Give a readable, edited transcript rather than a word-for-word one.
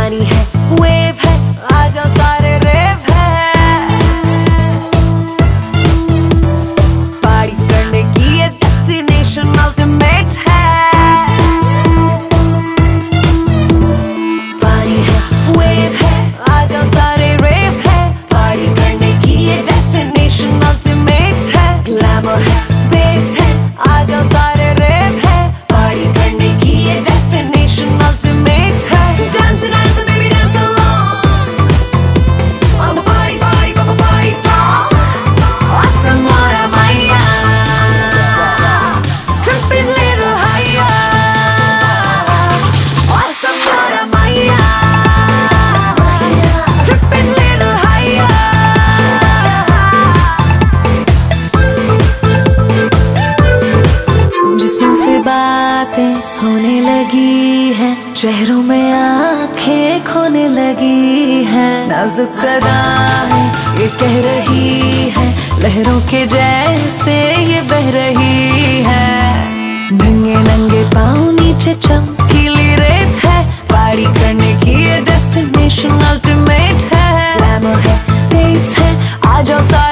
पानी है, वेव है, आजा सारे रेव है। पार्टी करने की ये डेस्टिनेशन अल्टीमेट है। पानी है, वेव है, आजा सारे रेव है। पार्टी करने की ये डेस्टिनेशन अल्टीमेट है। ग्लैमर है, बेब्स है, आजा सारे रेव है। पार्टी करने की ये डेस्टिनेशन अल्टीमेट है। Dance dance baby dance along on the party party party song. Awesome Mora Maya, tripping little higher. Awesome Mora Maya, tripping little higher. जिस्मों से बातें होने लगी हैं, चेहरों में आंखें खोने लगी हैं। नाजुक अदाएं ये कह रही है, लहरों के जैसे ये बह रही है। नंगे नंगे पाँव नीचे चमकीली रेत है। पार्टी करने की ये डेस्टिनेशन अल्टीमेट है। ग्लैमर है, बेब्स है, आजा